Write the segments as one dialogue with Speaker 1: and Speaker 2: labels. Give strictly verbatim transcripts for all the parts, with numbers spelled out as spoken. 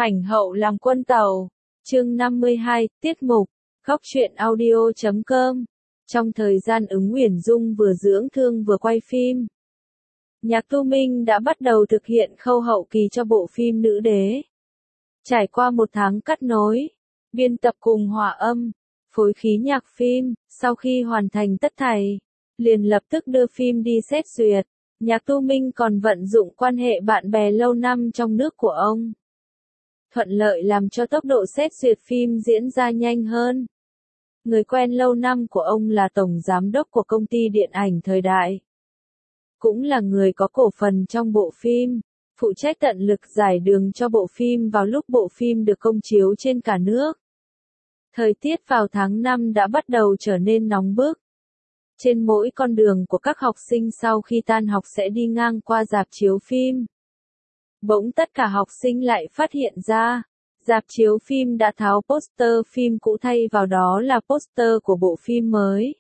Speaker 1: Ảnh hậu làm quân tàu. Chương năm mươi hai, tiết mục, góc truyện audio chấm com. Trong thời gian Ứng Uyển Dung vừa dưỡng thương vừa quay phim, Nhạc Tu Minh đã bắt đầu thực hiện khâu hậu kỳ cho bộ phim Nữ Đế. Trải qua một tháng cắt nối, biên tập cùng hòa âm, phối khí nhạc phim, sau khi hoàn thành tất thảy, liền lập tức đưa phim đi xét duyệt. Nhạc Tu Minh còn vận dụng quan hệ bạn bè lâu năm trong nước của ông, thuận lợi làm cho tốc độ xét duyệt phim diễn ra nhanh hơn. Người quen lâu năm của ông là tổng giám đốc của công ty điện ảnh Thời Đại, cũng là người có cổ phần trong bộ phim, phụ trách tận lực giải đường cho bộ phim vào lúc bộ phim được công chiếu trên cả nước. Thời tiết vào tháng năm đã bắt đầu trở nên nóng bức. Trên mỗi con đường của các học sinh sau khi tan học sẽ đi ngang qua rạp chiếu phim. Bỗng tất cả học sinh lại phát hiện ra, rạp chiếu phim đã tháo poster phim cũ thay vào đó là poster của bộ phim mới.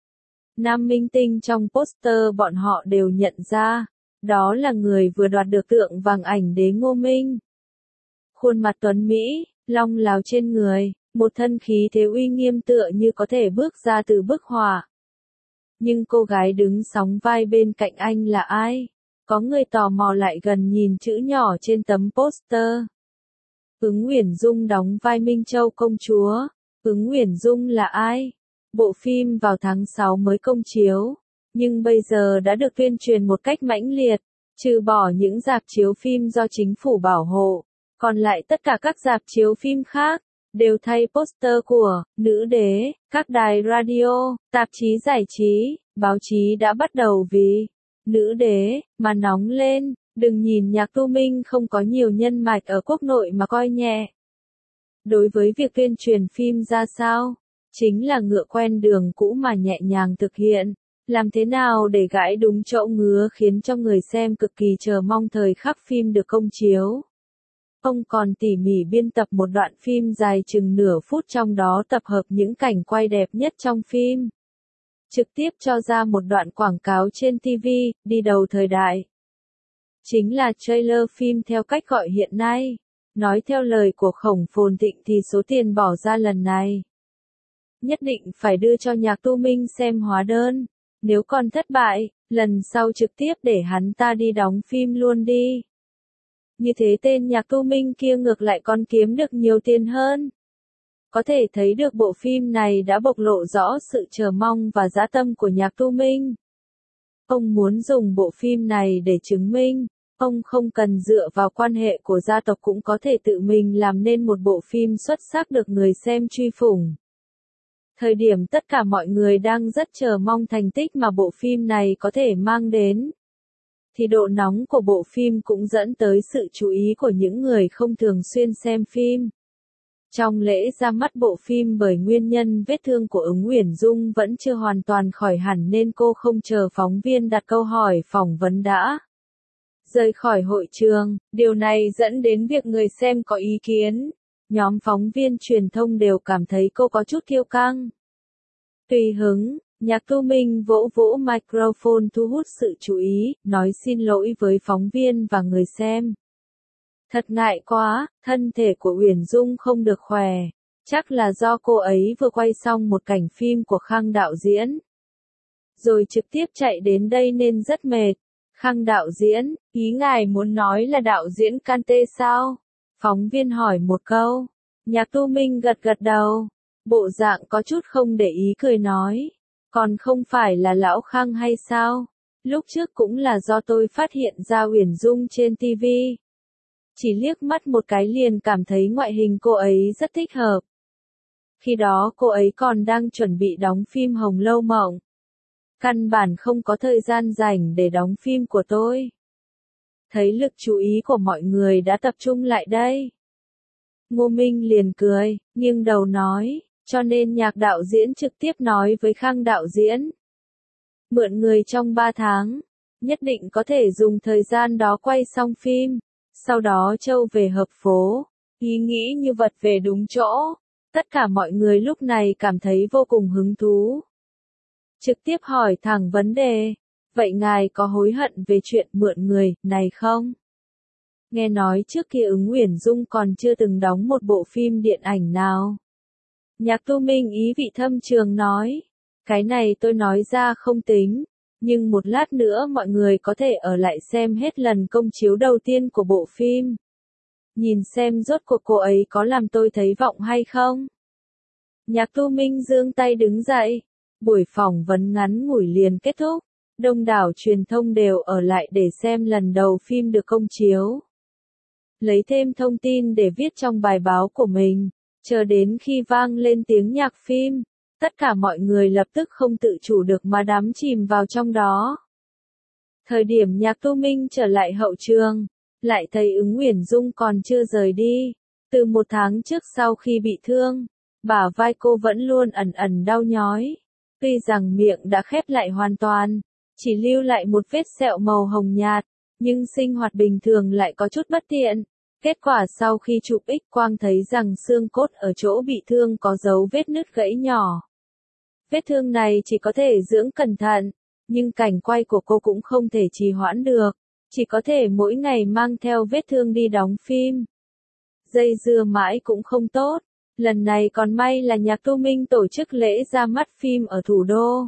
Speaker 1: Nam minh tinh trong poster bọn họ đều nhận ra, đó là người vừa đoạt được tượng vàng ảnh đế Ngô Minh. Khuôn mặt tuấn Mỹ, long lào trên người, một thân khí thế uy nghiêm tựa như có thể bước ra từ bức họa. Nhưng cô gái đứng sóng vai bên cạnh anh là ai? Có người tò mò lại gần nhìn chữ nhỏ trên tấm poster. Ứng Uyển Dung đóng vai Minh Châu công chúa. Ứng Uyển Dung là ai? Bộ phim vào tháng sáu mới công chiếu, nhưng bây giờ đã được tuyên truyền một cách mãnh liệt, trừ bỏ những rạp chiếu phim do chính phủ bảo hộ, còn lại tất cả các rạp chiếu phim khác đều thay poster của Nữ Đế. Các đài radio, tạp chí giải trí, báo chí đã bắt đầu vì Nữ Đế mà nóng lên. Đừng nhìn Nhạc Tu Minh không có nhiều nhân mạch ở quốc nội mà coi nhẹ. Đối với việc tuyên truyền phim ra sao, chính là ngựa quen đường cũ mà nhẹ nhàng thực hiện. Làm thế nào để gãi đúng chỗ ngứa khiến cho người xem cực kỳ chờ mong thời khắc phim được công chiếu. Ông còn tỉ mỉ biên tập một đoạn phim dài chừng nửa phút, trong đó tập hợp những cảnh quay đẹp nhất trong phim. Trực tiếp cho ra một đoạn quảng cáo trên ti vi, đi đầu thời đại. Chính là trailer phim theo cách gọi hiện nay. Nói theo lời của Khổng Phồn Thịnh thì số tiền bỏ ra lần này nhất định phải đưa cho Nhạc Tu Minh xem hóa đơn. Nếu còn thất bại, lần sau trực tiếp để hắn ta đi đóng phim luôn đi. Như thế tên Nhạc Tu Minh kia ngược lại còn kiếm được nhiều tiền hơn. Có thể thấy được bộ phim này đã bộc lộ rõ sự chờ mong và dã tâm của Nhạc Tu Minh. Ông muốn dùng bộ phim này để chứng minh, ông không cần dựa vào quan hệ của gia tộc cũng có thể tự mình làm nên một bộ phim xuất sắc được người xem truy phủng. Thời điểm tất cả mọi người đang rất chờ mong thành tích mà bộ phim này có thể mang đến, thì độ nóng của bộ phim cũng dẫn tới sự chú ý của những người không thường xuyên xem phim. Trong lễ ra mắt bộ phim, bởi nguyên nhân vết thương của Ứng Uyển Dung vẫn chưa hoàn toàn khỏi hẳn nên cô không chờ phóng viên đặt câu hỏi phỏng vấn đã rời khỏi hội trường. Điều này dẫn đến việc người xem có ý kiến. Nhóm phóng viên truyền thông đều cảm thấy cô có chút kiêu căng. Tùy hứng, Nhạc Tu Minh vỗ vỗ microphone thu hút sự chú ý, nói xin lỗi với phóng viên và người xem. Thật ngại quá, thân thể của Uyển Dung không được khỏe. Chắc là do cô ấy vừa quay xong một cảnh phim của Khang đạo diễn, rồi trực tiếp chạy đến đây nên rất mệt. Khang đạo diễn, ý ngài muốn nói là đạo diễn Kante sao? Phóng viên hỏi một câu. Nhạc Tu Minh gật gật đầu, bộ dạng có chút không để ý cười nói. Còn không phải là lão Khang hay sao? Lúc trước cũng là do tôi phát hiện ra Uyển Dung trên ti vi. Chỉ liếc mắt một cái liền cảm thấy ngoại hình cô ấy rất thích hợp. Khi đó cô ấy còn đang chuẩn bị đóng phim Hồng Lâu Mộng. Căn bản không có thời gian rảnh để đóng phim của tôi. Thấy lực chú ý của mọi người đã tập trung lại đây, Ngô Minh liền cười, nghiêng đầu nói, cho nên Nhạc đạo diễn trực tiếp nói với Khang đạo diễn. Mượn người trong ba tháng, nhất định có thể dùng thời gian đó quay xong phim, sau đó châu về hợp phố. Ý nghĩ như vật về đúng chỗ, tất cả mọi người lúc này cảm thấy vô cùng hứng thú. Trực tiếp hỏi thẳng vấn đề, vậy ngài có hối hận về chuyện mượn người này không? Nghe nói trước kia Ứng Uyển Dung còn chưa từng đóng một bộ phim điện ảnh nào. Nhạc Tu Minh ý vị thâm trường nói. Cái này tôi nói ra không tính. Nhưng một lát nữa mọi người có thể ở lại xem hết lần công chiếu đầu tiên của bộ phim. Nhìn xem rốt cuộc cô ấy có làm tôi thấy vọng hay không. Nhạc Tu Minh giương tay đứng dậy. Buổi phỏng vấn ngắn ngủi liền kết thúc. Đông đảo truyền thông đều ở lại để xem lần đầu phim được công chiếu. Lấy thêm thông tin để viết trong bài báo của mình. Chờ đến khi vang lên tiếng nhạc phim. Tất cả mọi người lập tức không tự chủ được mà đắm chìm vào trong đó. Thời điểm Nhạc Tu Minh trở lại hậu trường, lại thấy Ứng Uyển Dung còn chưa rời đi. Từ một tháng trước sau khi bị thương, bả vai cô vẫn luôn ẩn ẩn đau nhói. Tuy rằng miệng đã khép lại hoàn toàn, chỉ lưu lại một vết sẹo màu hồng nhạt, nhưng sinh hoạt bình thường lại có chút bất tiện. Kết quả sau khi chụp X-quang thấy rằng xương cốt ở chỗ bị thương có dấu vết nứt gãy nhỏ. Vết thương này chỉ có thể dưỡng cẩn thận, nhưng cảnh quay của cô cũng không thể trì hoãn được, chỉ có thể mỗi ngày mang theo vết thương đi đóng phim. Dây dưa mãi cũng không tốt, lần này còn may là Nhạc Tu Minh tổ chức lễ ra mắt phim ở thủ đô.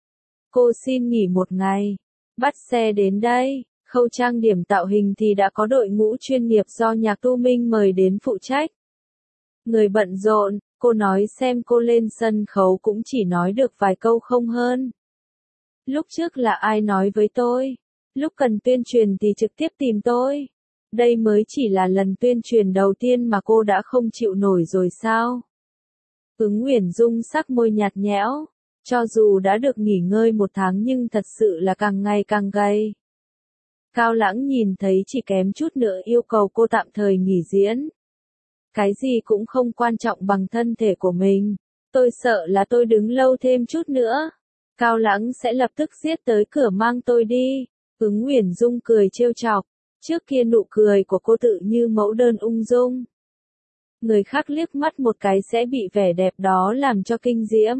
Speaker 1: Cô xin nghỉ một ngày, bắt xe đến đây, khâu trang điểm tạo hình thì đã có đội ngũ chuyên nghiệp do Nhạc Tu Minh mời đến phụ trách. Người bận rộn, cô nói xem cô lên sân khấu cũng chỉ nói được vài câu không hơn. Lúc trước là ai nói với tôi, lúc cần tuyên truyền thì trực tiếp tìm tôi. Đây mới chỉ là lần tuyên truyền đầu tiên mà cô đã không chịu nổi rồi sao? Ứng Uyển Dung sắc môi nhạt nhẽo, cho dù đã được nghỉ ngơi một tháng nhưng thật sự là càng ngày càng gầy. Cao Lãng nhìn thấy chỉ kém chút nữa yêu cầu cô tạm thời nghỉ diễn. Cái gì cũng không quan trọng bằng thân thể của mình. Tôi sợ là tôi đứng lâu thêm chút nữa. Cao Lãng sẽ lập tức giết tới cửa mang tôi đi. Ứng Uyển Dung cười trêu chọc. Trước kia nụ cười của cô tự như mẫu đơn ung dung. Người khác liếc mắt một cái sẽ bị vẻ đẹp đó làm cho kinh diễm.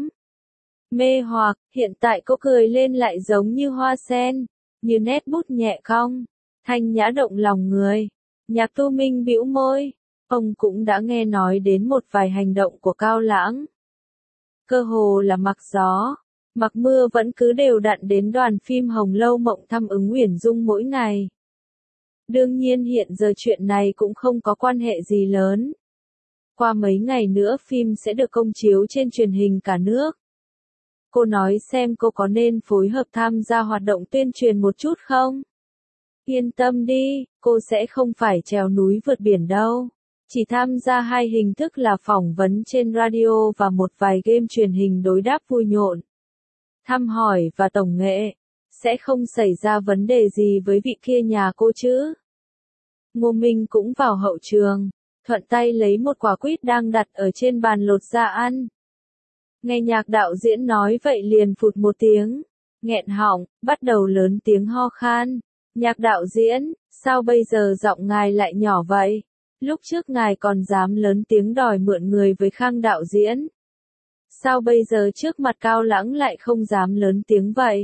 Speaker 1: Mê hoặc, hiện tại cô cười lên lại giống như hoa sen, như nét bút nhẹ cong, thanh nhã động lòng người. Nhạc Tu Minh bĩu môi. Ông cũng đã nghe nói đến một vài hành động của Cao Lãng. Cơ hồ là mặc gió, mặc mưa vẫn cứ đều đặn đến đoàn phim Hồng Lâu Mộng thăm Ứng Uyển Dung mỗi ngày. Đương nhiên hiện giờ chuyện này cũng không có quan hệ gì lớn. Qua mấy ngày nữa phim sẽ được công chiếu trên truyền hình cả nước. Cô nói xem cô có nên phối hợp tham gia hoạt động tuyên truyền một chút không? Yên tâm đi, cô sẽ không phải trèo núi vượt biển đâu. Chỉ tham gia hai hình thức là phỏng vấn trên radio và một vài game truyền hình đối đáp vui nhộn. Thăm hỏi và tổng nghệ. Sẽ không xảy ra vấn đề gì với vị kia nhà cô chứ? Ngô Minh cũng vào hậu trường, thuận tay lấy một quả quýt đang đặt ở trên bàn lột ra ăn. Nghe Nhạc đạo diễn nói vậy liền phụt một tiếng, nghẹn họng, bắt đầu lớn tiếng ho khan. Nhạc đạo diễn, sao bây giờ giọng ngài lại nhỏ vậy? Lúc trước ngài còn dám lớn tiếng đòi mượn người với Khang đạo diễn. Sao bây giờ trước mặt Cao Lãng lại không dám lớn tiếng vậy?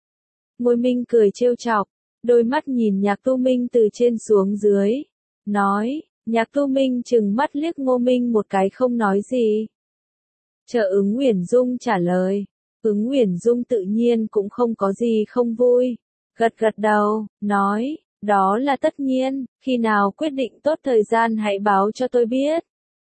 Speaker 1: Ngô Minh cười trêu chọc, đôi mắt nhìn Nhạc Tu Minh từ trên xuống dưới. Nói, Nhạc Tu Minh trừng mắt liếc Ngô Minh một cái không nói gì. Chờ Ứng Uyển Dung trả lời. Ứng Uyển Dung tự nhiên cũng không có gì không vui. Gật gật đầu, nói, đó là tất nhiên, khi nào quyết định tốt thời gian hãy báo cho tôi biết.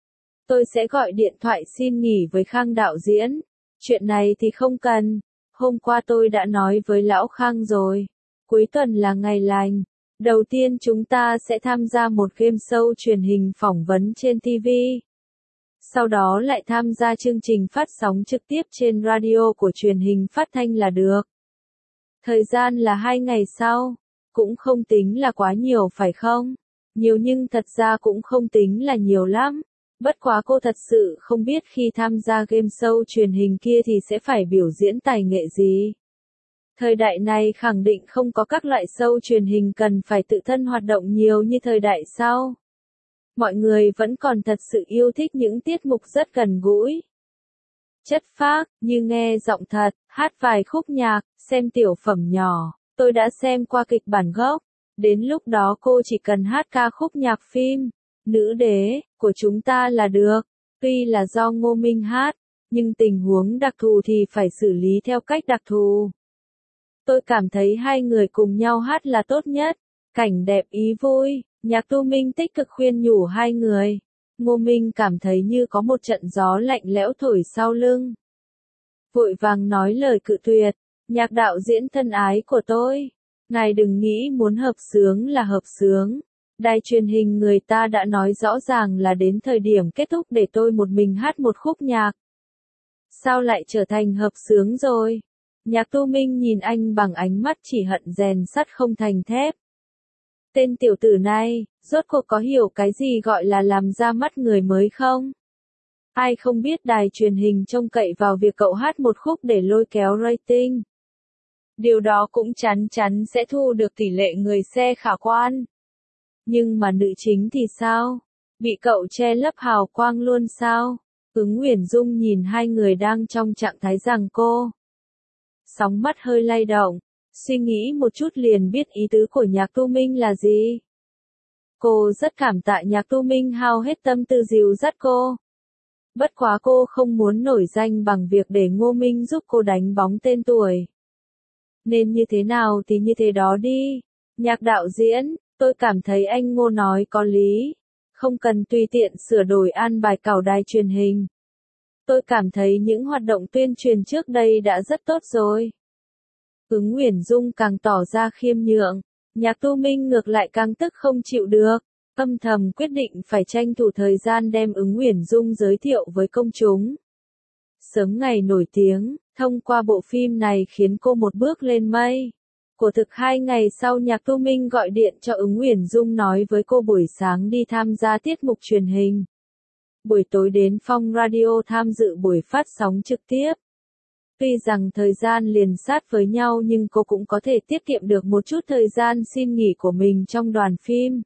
Speaker 1: Tôi sẽ gọi điện thoại xin nghỉ với Khang đạo diễn. Chuyện này thì không cần. Hôm qua tôi đã nói với Lão Khang rồi. Cuối tuần là ngày lành. Đầu tiên chúng ta sẽ tham gia một game show truyền hình phỏng vấn trên ti vi. Sau đó lại tham gia chương trình phát sóng trực tiếp trên radio của truyền hình phát thanh là được. Thời gian là hai ngày sau. Cũng không tính là quá nhiều phải không? Nhiều nhưng thật ra cũng không tính là nhiều lắm. Bất quá cô thật sự không biết khi tham gia game show truyền hình kia thì sẽ phải biểu diễn tài nghệ gì. Thời đại này khẳng định không có các loại show truyền hình cần phải tự thân hoạt động nhiều như thời đại sau. Mọi người vẫn còn thật sự yêu thích những tiết mục rất gần gũi. Chất phác, như nghe giọng thật, hát vài khúc nhạc, xem tiểu phẩm nhỏ. Tôi đã xem qua kịch bản gốc. Đến lúc đó cô chỉ cần hát ca khúc nhạc phim, nữ đế, của chúng ta là được. Tuy là do Ngô Minh hát, nhưng tình huống đặc thù thì phải xử lý theo cách đặc thù. Tôi cảm thấy hai người cùng nhau hát là tốt nhất. Cảnh đẹp ý vui, Nhạc Tu Minh tích cực khuyên nhủ hai người. Ngô Minh cảm thấy như có một trận gió lạnh lẽo thổi sau lưng. Vội vàng nói lời cự tuyệt, Nhạc đạo diễn thân ái của tôi. Ngài đừng nghĩ muốn hợp xướng là hợp xướng. Đài truyền hình người ta đã nói rõ ràng là đến thời điểm kết thúc để tôi một mình hát một khúc nhạc. Sao lại trở thành hợp xướng rồi? Nhạc Tu Minh nhìn anh bằng ánh mắt chỉ hận rèn sắt không thành thép. Tên tiểu tử này, rốt cuộc có hiểu cái gì gọi là làm ra mắt người mới không? Ai không biết đài truyền hình trông cậy vào việc cậu hát một khúc để lôi kéo rating. Điều đó cũng chắn chắn sẽ thu được tỷ lệ người xem khả quan. Nhưng mà nữ chính thì sao? Bị cậu che lấp hào quang luôn sao? Ứng Uyển Dung nhìn hai người đang trong trạng thái giằng co. Sóng mắt hơi lay động, suy nghĩ một chút liền biết ý tứ của Nhạc Tu Minh là gì. Cô rất cảm tạ Nhạc Tu Minh hao hết tâm tư dìu dắt cô. Bất quá cô không muốn nổi danh bằng việc để Ngô Minh giúp cô đánh bóng tên tuổi. Nên như thế nào thì như thế đó đi. Nhạc đạo diễn, tôi cảm thấy anh Ngô nói có lý. Không cần tùy tiện sửa đổi an bài cào đài truyền hình. Tôi cảm thấy những hoạt động tuyên truyền trước đây đã rất tốt rồi. Ứng Uyển Dung càng tỏ ra khiêm nhượng. Nhạc Tu Minh ngược lại càng tức không chịu được. Âm thầm quyết định phải tranh thủ thời gian đem Ứng Uyển Dung giới thiệu với công chúng. Sớm ngày nổi tiếng, thông qua bộ phim này khiến cô một bước lên mây. Của thực hai ngày sau Nhạc Tu Minh gọi điện cho Ứng Uyển Dung nói với cô buổi sáng đi tham gia tiết mục truyền hình. Buổi tối đến Phong Radio tham dự buổi phát sóng trực tiếp. Tuy rằng thời gian liền sát với nhau nhưng cô cũng có thể tiết kiệm được một chút thời gian xin nghỉ của mình trong đoàn phim.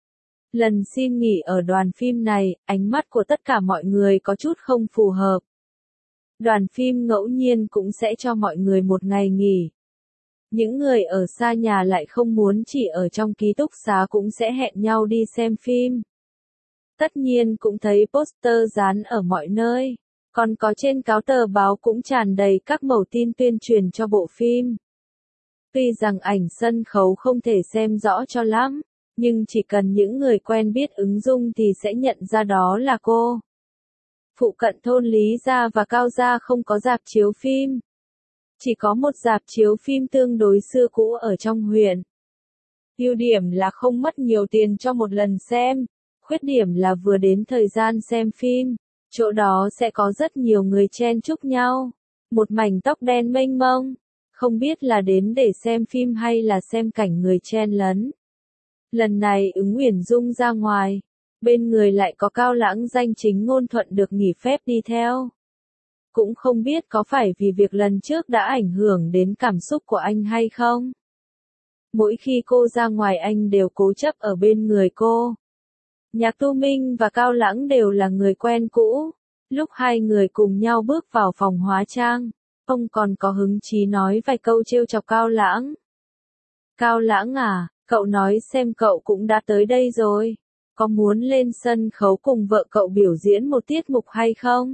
Speaker 1: Lần xin nghỉ ở đoàn phim này, ánh mắt của tất cả mọi người có chút không phù hợp. Đoàn phim ngẫu nhiên cũng sẽ cho mọi người một ngày nghỉ. Những người ở xa nhà lại không muốn chỉ ở trong ký túc xá cũng sẽ hẹn nhau đi xem phim. Tất nhiên cũng thấy poster dán ở mọi nơi, còn có trên cáo tờ báo cũng tràn đầy các mẩu tin tuyên truyền cho bộ phim. Tuy rằng ảnh sân khấu không thể xem rõ cho lắm, nhưng chỉ cần những người quen biết Ứng Dung thì sẽ nhận ra đó là cô. Phụ cận thôn Lý Gia và Cao Gia không có rạp chiếu phim. Chỉ có một rạp chiếu phim tương đối xưa cũ ở trong huyện. Ưu điểm là không mất nhiều tiền cho một lần xem. Khuyết điểm là vừa đến thời gian xem phim, chỗ đó sẽ có rất nhiều người chen chúc nhau. Một mảnh tóc đen mênh mông. Không biết là đến để xem phim hay là xem cảnh người chen lấn. Lần này Ứng Uyển Dung ra ngoài. Bên người lại có Cao Lãng danh chính ngôn thuận được nghỉ phép đi theo. Cũng không biết có phải vì việc lần trước đã ảnh hưởng đến cảm xúc của anh hay không. Mỗi khi cô ra ngoài anh đều cố chấp ở bên người cô. Nhạc Tu Minh và Cao Lãng đều là người quen cũ. Lúc hai người cùng nhau bước vào phòng hóa trang, ông còn có hứng chí nói vài câu trêu chọc Cao Lãng. Cao Lãng à, cậu nói xem cậu cũng đã tới đây rồi. Có muốn lên sân khấu cùng vợ cậu biểu diễn một tiết mục hay không?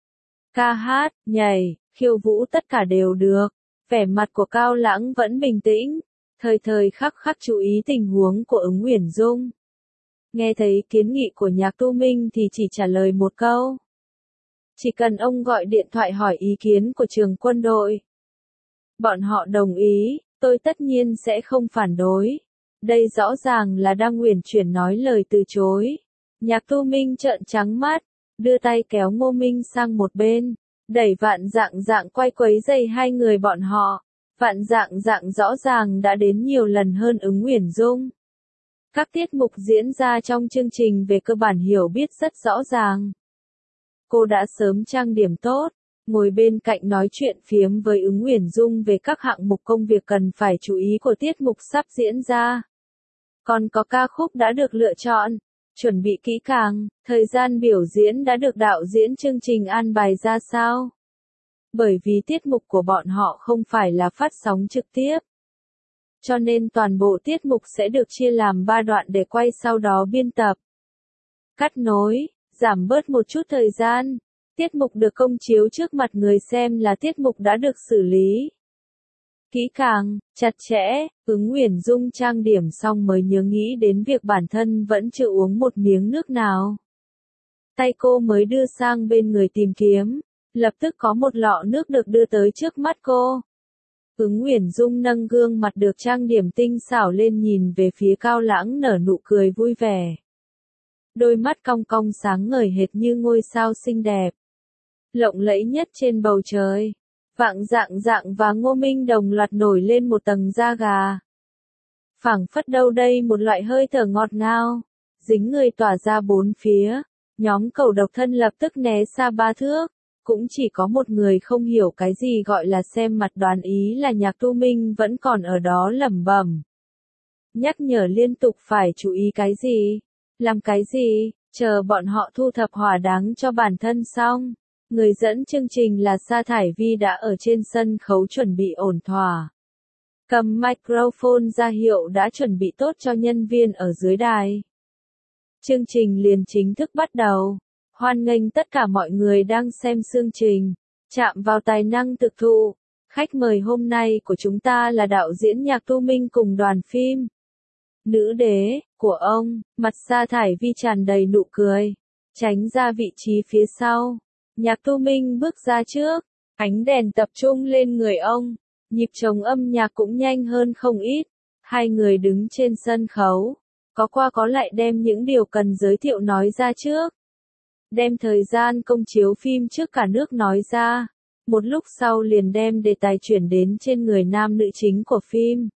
Speaker 1: Ca hát, nhảy, khiêu vũ tất cả đều được. Vẻ mặt của Cao Lãng vẫn bình tĩnh, thời thời khắc khắc chú ý tình huống của Ứng Uyển Dung. Nghe thấy kiến nghị của Nhạc Tu Minh thì chỉ trả lời một câu. Chỉ cần ông gọi điện thoại hỏi ý kiến của trường quân đội. Bọn họ đồng ý, tôi tất nhiên sẽ không phản đối. Đây rõ ràng là đang uyển chuyển nói lời từ chối. Nhạc Tu Minh trợn trắng mắt, đưa tay kéo Ngô Minh sang một bên, đẩy Vạn Dạng Dạng quay quấy dây hai người bọn họ. Vạn Dạng Dạng rõ ràng đã đến nhiều lần hơn Ứng Uyển Dung. Các tiết mục diễn ra trong chương trình về cơ bản hiểu biết rất rõ ràng. Cô đã sớm trang điểm tốt, ngồi bên cạnh nói chuyện phiếm với Ứng Uyển Dung về các hạng mục công việc cần phải chú ý của tiết mục sắp diễn ra. Còn có ca khúc đã được lựa chọn, chuẩn bị kỹ càng, thời gian biểu diễn đã được đạo diễn chương trình an bài ra sao. Bởi vì tiết mục của bọn họ không phải là phát sóng trực tiếp. cho nên toàn bộ tiết mục sẽ được chia làm ba đoạn để quay sau đó biên tập. Cắt nối, giảm bớt một chút thời gian. Tiết mục được công chiếu trước mặt người xem là tiết mục đã được xử lý kỹ càng, chặt chẽ. Ứng Uyển Dung trang điểm xong mới nhớ nghĩ đến việc bản thân vẫn chưa uống một miếng nước nào. Tay cô mới đưa sang bên người tìm kiếm, lập tức có một lọ nước được đưa tới trước mắt cô. Ứng Uyển Dung nâng gương mặt được trang điểm tinh xảo lên nhìn về phía Cao Lãng nở nụ cười vui vẻ. Đôi mắt cong cong sáng ngời hệt như ngôi sao xinh đẹp, lộng lẫy nhất trên bầu trời. Vạng Dạng Dạng và Ngô Minh đồng loạt nổi lên một tầng da gà. Phảng phất đâu đây một loại hơi thở ngọt ngào, dính người tỏa ra bốn phía. Nhóm Cầu Độc Thân lập tức né xa ba thước. Cũng chỉ có một người không hiểu cái gì gọi là xem mặt đoán ý là Nhạc Tu Minh vẫn còn ở đó lẩm bẩm. Nhắc nhở liên tục phải chú ý cái gì? Làm cái gì? Chờ bọn họ thu thập hỏa đáng cho bản thân xong. Người dẫn chương trình là Sa Thải Vi đã ở trên sân khấu chuẩn bị ổn thỏa. Cầm microphone ra hiệu đã chuẩn bị tốt cho nhân viên ở dưới đài. Chương trình liền chính thức bắt đầu. Hoan nghênh tất cả mọi người đang xem chương trình. Chạm vào tài năng thực thụ. Khách mời hôm nay của chúng ta là đạo diễn Nhạc Tu Minh cùng đoàn phim. Nữ đế của ông, mặt Sa Thải Vi tràn đầy nụ cười. Tránh ra vị trí phía sau. Nhạc Tu Minh bước ra trước. Ánh đèn tập trung lên người ông. Nhịp trống âm nhạc cũng nhanh hơn không ít. Hai người đứng trên sân khấu. Có qua có lại đem những điều cần giới thiệu nói ra trước. Đem thời gian công chiếu phim trước cả nước nói ra. Một lúc sau liền đem đề tài chuyển đến trên người nam nữ chính của phim.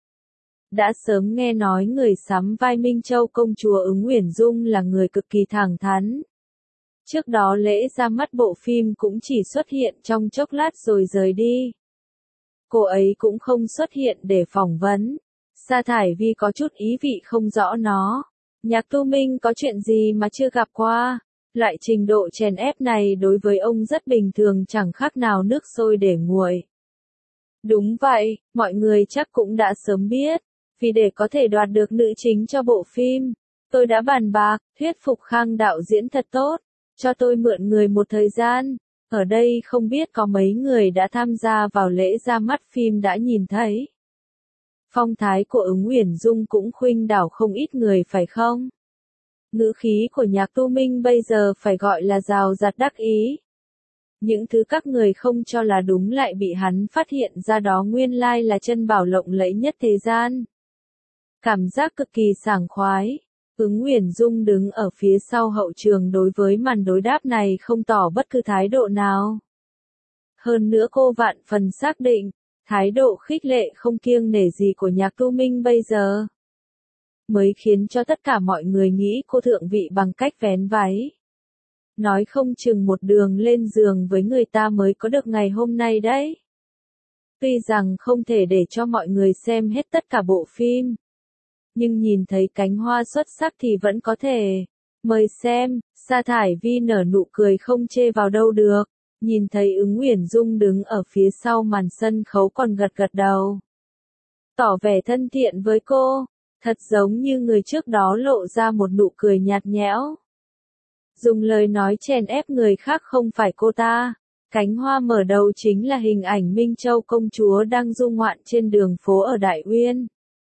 Speaker 1: Đã sớm nghe nói người sắm vai Minh Châu công chúa Ứng Uyển Dung là người cực kỳ thẳng thắn. Trước đó lễ ra mắt bộ phim cũng chỉ xuất hiện trong chốc lát rồi rời đi. Cô ấy cũng không xuất hiện để phỏng vấn. Sa Thải Vi có chút ý vị không rõ nó. Nhạc Tu Minh có chuyện gì mà chưa gặp qua? Loại trình độ chèn ép này đối với ông rất bình thường, chẳng khác nào nước sôi để nguội. Đúng vậy, mọi người chắc cũng đã sớm biết. Vì để có thể đoạt được nữ chính cho bộ phim, tôi đã bàn bạc, thuyết phục Khang đạo diễn thật tốt, cho tôi mượn người một thời gian. Ở đây không biết có mấy người đã tham gia vào lễ ra mắt phim đã nhìn thấy. Phong thái của Ứng Uyển Dung cũng khuynh đảo không ít người phải không? Ngữ khí của Nhạc Tu Minh bây giờ phải gọi là rào rạt đắc ý. Những thứ các người không cho là đúng lại bị hắn phát hiện ra, đó nguyên lai là chân bảo lộng lẫy nhất thế gian. Cảm giác cực kỳ sảng khoái. Ứng Uyển Dung đứng ở phía sau hậu trường đối với màn đối đáp này không tỏ bất cứ thái độ nào. Hơn nữa cô vạn phần xác định, thái độ khích lệ không kiêng nể gì của Nhạc Tu Minh bây giờ mới khiến cho tất cả mọi người nghĩ cô thượng vị bằng cách vén váy. Nói không chừng một đường lên giường với người ta mới có được ngày hôm nay đấy. Tuy rằng không thể để cho mọi người xem hết tất cả bộ phim, nhưng nhìn thấy cánh hoa xuất sắc thì vẫn có thể. Mời xem. Sa Thải Vi nở nụ cười không chê vào đâu được. Nhìn thấy Ứng Uyển Dung đứng ở phía sau màn sân khấu còn gật gật đầu, tỏ vẻ thân thiện với cô. Thật giống như người trước đó lộ ra một nụ cười nhạt nhẽo. Dùng lời nói chèn ép người khác không phải cô ta. Cánh hoa mở đầu chính là hình ảnh Minh Châu công chúa đang du ngoạn trên đường phố ở Đại Uyên.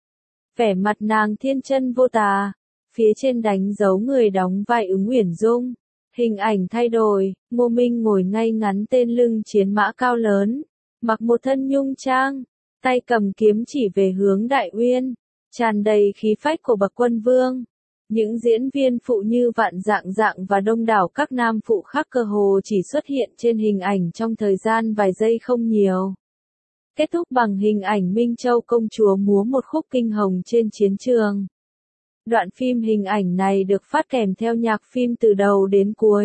Speaker 1: Vẻ mặt nàng thiên chân vô tà. Phía trên đánh dấu người đóng vai Ứng Uyển Dung. Hình ảnh thay đổi, Ngô Minh ngồi ngay ngắn tên lưng chiến mã cao lớn. Mặc một thân nhung trang. Tay cầm kiếm chỉ về hướng Đại Uyên. Tràn đầy khí phách của bậc quân vương. Những diễn viên phụ như Vạn Dạng Dạng và đông đảo các nam phụ khác cơ hồ chỉ xuất hiện trên hình ảnh trong thời gian vài giây không nhiều. Kết thúc bằng hình ảnh Minh Châu công chúa múa một khúc kinh hồng trên chiến trường. Đoạn phim hình ảnh này được phát kèm theo nhạc phim từ đầu đến cuối.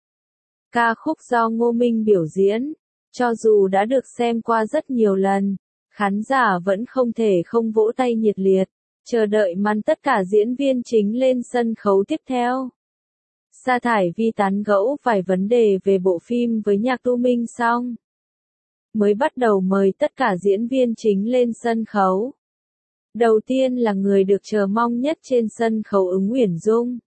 Speaker 1: Ca khúc do Ngô Minh biểu diễn, cho dù đã được xem qua rất nhiều lần, khán giả vẫn không thể không vỗ tay nhiệt liệt, chờ đợi màn tất cả diễn viên chính lên sân khấu tiếp theo. Sa Thải Vi tán gẫu vài vấn đề về bộ phim với Nhạc Tu Minh xong, mới bắt đầu mời tất cả diễn viên chính lên sân khấu. Đầu tiên là người được chờ mong nhất trên sân khấu Ứng Uyển Dung.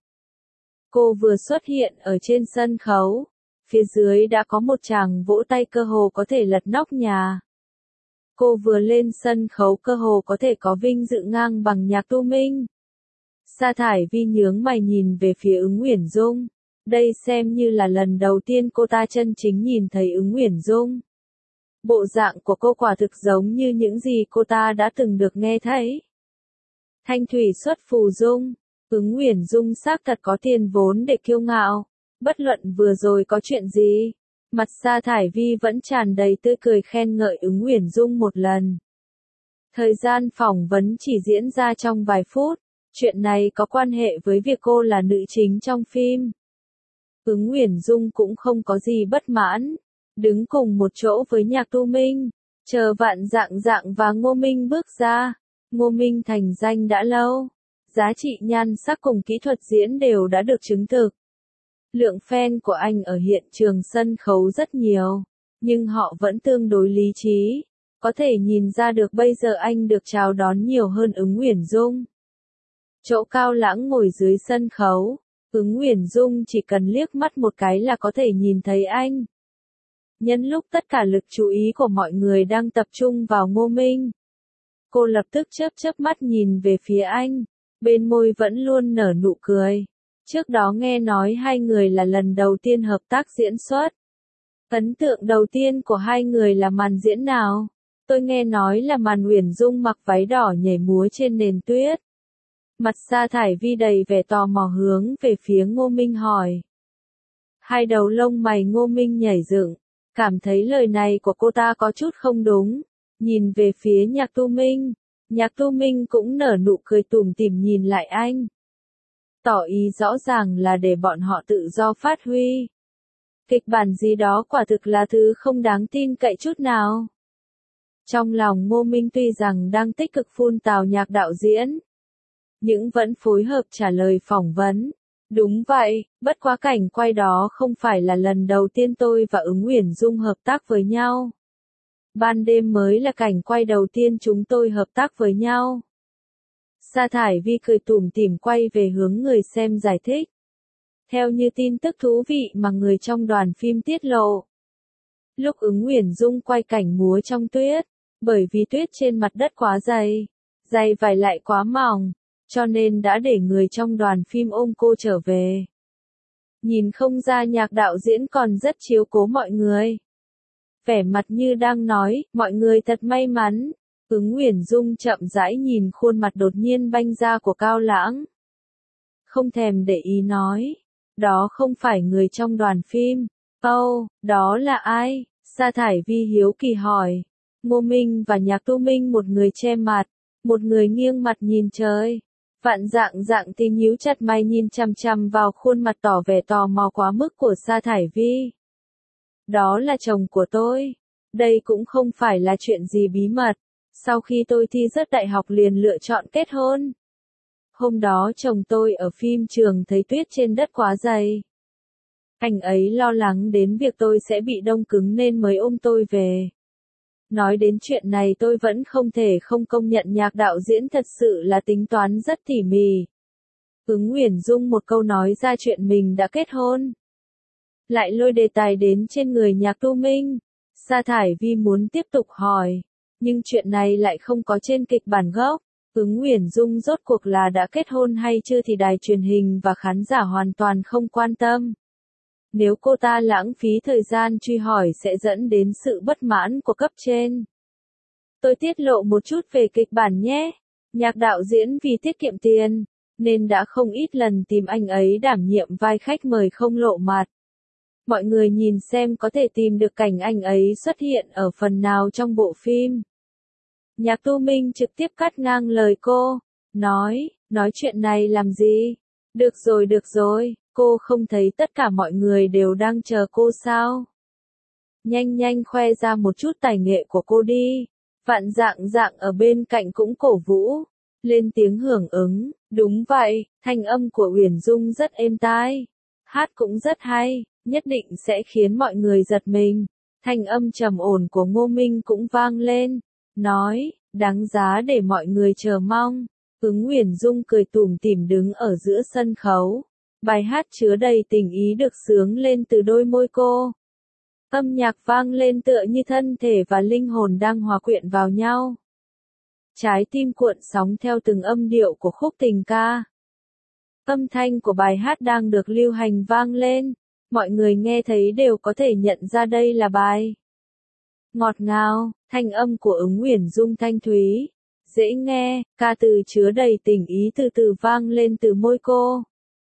Speaker 1: Cô vừa xuất hiện ở trên sân khấu, phía dưới đã có một tràng vỗ tay cơ hồ có thể lật nóc nhà. Cô vừa lên sân khấu cơ hồ có thể có vinh dự ngang bằng Nhạc Tu Minh. Sa Thải Vi nhướng mày nhìn về phía Ứng Uyển Dung. Đây xem như là lần đầu tiên cô ta chân chính nhìn thấy Ứng Uyển Dung. Bộ dạng của cô quả thực giống như những gì cô ta đã từng được nghe thấy. Thanh thủy xuất phù dung, Ứng Uyển Dung xác thật có tiền vốn để kiêu ngạo. Bất luận vừa rồi có chuyện gì, mặt Sa Thải Vi vẫn tràn đầy tươi cười khen ngợi Ứng Uyển Dung một lần. Thời gian phỏng vấn chỉ diễn ra trong vài phút, chuyện này có quan hệ với việc cô là nữ chính trong phim. Ứng Uyển Dung cũng không có gì bất mãn, đứng cùng một chỗ với Nhạc Tu Minh, chờ Vạn Dạng Dạng và Ngô Minh bước ra. Ngô Minh thành danh đã lâu, giá trị nhan sắc cùng kỹ thuật diễn đều đã được chứng thực. Lượng fan của anh ở hiện trường sân khấu rất nhiều, nhưng họ vẫn tương đối lý trí, có thể nhìn ra được bây giờ anh được chào đón nhiều hơn Ứng Uyển Dung. Chỗ Cao Lãng ngồi dưới sân khấu, Ứng Uyển Dung chỉ cần liếc mắt một cái là có thể nhìn thấy anh. Nhân lúc tất cả lực chú ý của mọi người đang tập trung vào Ngô Minh, cô lập tức chớp chớp mắt nhìn về phía anh, bên môi vẫn luôn nở nụ cười. Trước đó nghe nói hai người là lần đầu tiên hợp tác diễn xuất. Ấn tượng đầu tiên của hai người là màn diễn nào? Tôi nghe nói là màn Uyển Dung mặc váy đỏ nhảy múa trên nền tuyết. Mặt Sa Thải Vi đầy vẻ tò mò hướng về phía Ngô Minh hỏi. Hai đầu lông mày Ngô Minh nhảy dựng, cảm thấy lời này của cô ta có chút không đúng. Nhìn về phía Nhạc Tu Minh, Nhạc Tu Minh cũng nở nụ cười tủm tỉm nhìn lại anh. Tỏ ý rõ ràng là để bọn họ tự do phát huy. Kịch bản gì đó quả thực là thứ không đáng tin cậy chút nào. Trong lòng Ngô Minh tuy rằng đang tích cực phun tào Nhạc đạo diễn, nhưng vẫn phối hợp trả lời phỏng vấn. Đúng vậy, bất quá cảnh quay đó không phải là lần đầu tiên tôi và Ứng Uyển Dung hợp tác với nhau. Ban đêm mới là cảnh quay đầu tiên chúng tôi hợp tác với nhau. Sa Thải Vi cười tủm tỉm quay về hướng người xem giải thích. Theo như tin tức thú vị mà người trong đoàn phim tiết lộ, lúc Ứng Uyển Dung quay cảnh múa trong tuyết, bởi vì tuyết trên mặt đất quá dày, giày vải lại quá mỏng, cho nên đã để người trong đoàn phim ôm cô trở về. Nhìn không ra Nhạc đạo diễn còn rất chiếu cố mọi người. Vẻ mặt như đang nói, mọi người thật may mắn. Ứng Uyển Dung chậm rãi nhìn khuôn mặt đột nhiên banh ra của Cao Lãng. Không thèm để ý nói. Đó không phải người trong đoàn phim. Âu, oh, đó là ai? Sa Thải Vi hiếu kỳ hỏi. Ngô Minh và Nhạc Tu Minh, một người che mặt, một người nghiêng mặt nhìn trời. Vạn Dạng Dạng thì nhíu chặt mày nhìn chằm chằm vào khuôn mặt tỏ vẻ tò mò quá mức của Sa Thải Vi. Đó là chồng của tôi. Đây cũng không phải là chuyện gì bí mật. Sau khi tôi thi rớt đại học liền lựa chọn kết hôn. Hôm đó chồng tôi ở phim trường thấy tuyết trên đất quá dày. Anh ấy lo lắng đến việc tôi sẽ bị đông cứng nên mới ôm tôi về. Nói đến chuyện này tôi vẫn không thể không công nhận Nhạc đạo diễn thật sự là tính toán rất tỉ mỉ. Ứng Uyển Dung một câu nói ra chuyện mình đã kết hôn. Lại lôi đề tài đến trên người Nhạc Tu Minh. Sa Thải Vi muốn tiếp tục hỏi. Nhưng chuyện này lại không có trên kịch bản gốc. Ứng Uyển Dung rốt cuộc là đã kết hôn hay chưa thì đài truyền hình và khán giả hoàn toàn không quan tâm. Nếu cô ta lãng phí thời gian truy hỏi sẽ dẫn đến sự bất mãn của cấp trên. Tôi tiết lộ một chút về kịch bản nhé. Nhạc đạo diễn vì tiết kiệm tiền, nên đã không ít lần tìm anh ấy đảm nhiệm vai khách mời không lộ mặt. Mọi người nhìn xem có thể tìm được cảnh anh ấy xuất hiện ở phần nào trong bộ phim. Nhạc Tu Minh trực tiếp cắt ngang lời cô, nói, nói chuyện này làm gì? Được rồi được rồi, cô không thấy tất cả mọi người đều đang chờ cô sao? Nhanh nhanh khoe ra một chút tài nghệ của cô đi. Vạn Dạng Dạng ở bên cạnh cũng cổ vũ, lên tiếng hưởng ứng, đúng vậy, thanh âm của Uyển Dung rất êm tai, hát cũng rất hay, nhất định sẽ khiến mọi người giật mình. Thanh âm trầm ổn của Ngô Minh cũng vang lên, nói, đáng giá để mọi người chờ mong. Ứng Uyển Dung cười tủm tỉm đứng ở giữa sân khấu. Bài hát chứa đầy tình ý được xướng lên từ đôi môi cô. Âm nhạc vang lên tựa như thân thể và linh hồn đang hòa quyện vào nhau. Trái tim cuộn sóng theo từng âm điệu của khúc tình ca. Âm thanh của bài hát đang được lưu hành vang lên. Mọi người nghe thấy đều có thể nhận ra đây là bài ngọt ngào. Thanh âm của Ứng Uyển Dung thanh thúy, dễ nghe, ca từ chứa đầy tình ý từ từ vang lên từ môi cô,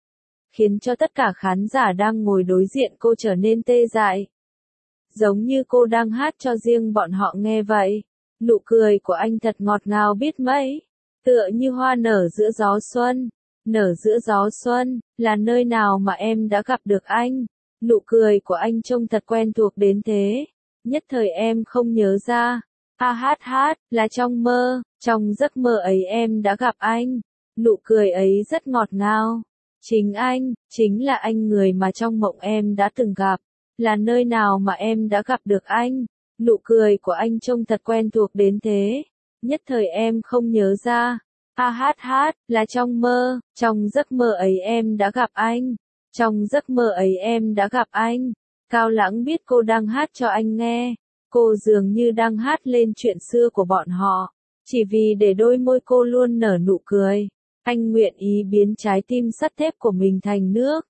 Speaker 1: khiến cho tất cả khán giả đang ngồi đối diện cô trở nên tê dại. Giống như cô đang hát cho riêng bọn họ nghe vậy. Nụ cười của anh thật ngọt ngào biết mấy, tựa như hoa nở giữa gió xuân. Nở giữa gió xuân, là nơi nào mà em đã gặp được anh? Nụ cười của anh trông thật quen thuộc đến thế. Nhất thời em không nhớ ra. Ha hát hát, là trong mơ, trong giấc mơ ấy em đã gặp anh. Nụ cười ấy rất ngọt ngào. Chính anh, chính là anh người mà trong mộng em đã từng gặp. Là nơi nào mà em đã gặp được anh? Nụ cười của anh trông thật quen thuộc đến thế. Nhất thời em không nhớ ra. Ha hát hát, là trong mơ, trong giấc mơ ấy em đã gặp anh. Trong giấc mơ ấy em đã gặp anh. Cao Lãng biết cô đang hát cho anh nghe. Cô dường như đang hát lên chuyện xưa của bọn họ. Chỉ vì để đôi môi cô luôn nở nụ cười. Anh nguyện ý biến trái tim sắt thép của mình thành nước.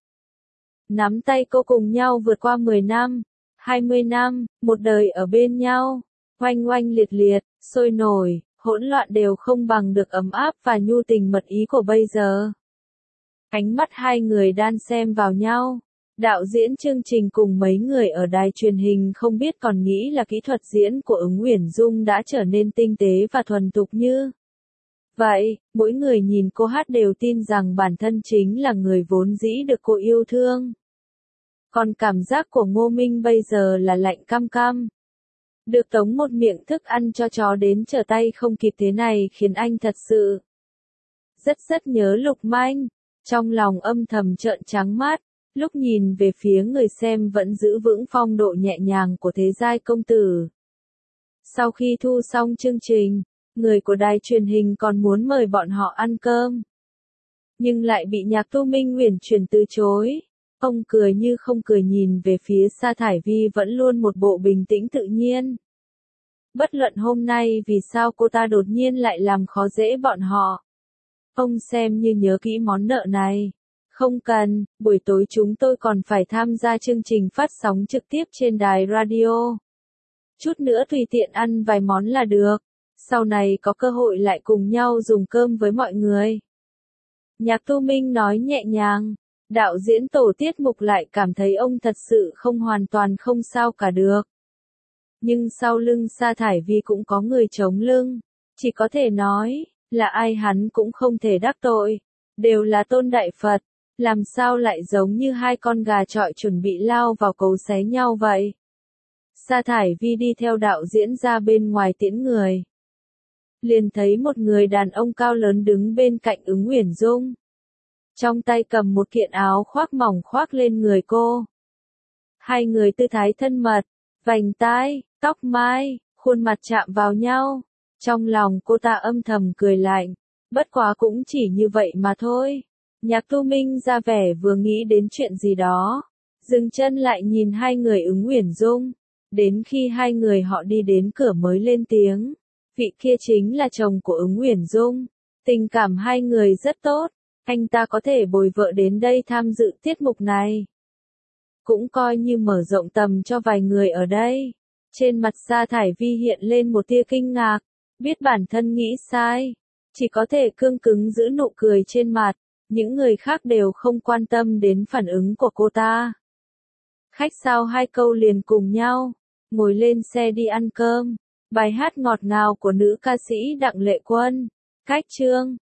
Speaker 1: Nắm tay cô cùng nhau vượt qua mười năm, hai mươi năm, một đời ở bên nhau. Oanh oanh liệt liệt, sôi nổi, hỗn loạn đều không bằng được ấm áp và nhu tình mật ý của bây giờ. Ánh mắt hai người đan xem vào nhau. Đạo diễn chương trình cùng mấy người ở đài truyền hình không biết còn nghĩ là kỹ thuật diễn của Ứng Uyển Dung đã trở nên tinh tế và thuần thục như vậy. Mỗi người nhìn cô hát đều tin rằng bản thân chính là người vốn dĩ được cô yêu thương. Còn cảm giác của Ngô Minh bây giờ là lạnh cam cam. Được tống một miệng thức ăn cho chó đến trở tay không kịp thế này khiến anh thật sự rất rất nhớ Lục Manh. Trong lòng âm thầm trợn trắng mắt, lúc nhìn về phía người xem vẫn giữ vững phong độ nhẹ nhàng của thế giai công tử. Sau khi thu xong chương trình, người của đài truyền hình còn muốn mời bọn họ ăn cơm. Nhưng lại bị Nhạc Tu Minh uyển chuyển từ chối. Ông cười như không cười nhìn về phía Sa Thải Vi vẫn luôn một bộ bình tĩnh tự nhiên. Bất luận hôm nay vì sao cô ta đột nhiên lại làm khó dễ bọn họ. Ông xem như nhớ kỹ món nợ này. Không cần, buổi tối chúng tôi còn phải tham gia chương trình phát sóng trực tiếp trên đài radio. Chút nữa tùy tiện ăn vài món là được. Sau này có cơ hội lại cùng nhau dùng cơm với mọi người. Nhạc Tu Minh nói nhẹ nhàng. Đạo diễn tổ tiết mục lại cảm thấy ông thật sự không hoàn toàn không sao cả được. Nhưng sau lưng Sa Thải Vi cũng có người chống lưng. Chỉ có thể nói, là ai hắn cũng không thể đắc tội. Đều là tôn đại Phật. Làm sao lại giống như hai con gà chọi chuẩn bị lao vào cấu xé nhau vậy? Sa Thải Vi đi theo đạo diễn ra bên ngoài tiễn người. Liền thấy một người đàn ông cao lớn đứng bên cạnh Ứng Uyển Dung. Trong tay cầm một kiện áo khoác mỏng khoác lên người cô. Hai người tư thái thân mật, vành tai, tóc mai, khuôn mặt chạm vào nhau. Trong lòng cô ta âm thầm cười lạnh. Bất quá cũng chỉ như vậy mà thôi. Nhạc Tu Minh ra vẻ vừa nghĩ đến chuyện gì đó. Dừng chân lại nhìn hai người Ứng Uyển Dung. Đến khi hai người họ đi đến cửa mới lên tiếng. Vị kia chính là chồng của Ứng Uyển Dung. Tình cảm hai người rất tốt. Anh ta có thể bồi vợ đến đây tham dự tiết mục này. Cũng coi như mở rộng tầm cho vài người ở đây. Trên mặt Sa Thải Vi hiện lên một tia kinh ngạc. Biết bản thân nghĩ sai. Chỉ có thể cương cứng giữ nụ cười trên mặt. Những người khác đều không quan tâm đến phản ứng của cô ta. Khách sáo hai câu liền cùng nhau. Ngồi lên xe đi ăn cơm. Bài hát ngọt ngào của nữ ca sĩ Đặng Lệ Quân. Cách chương.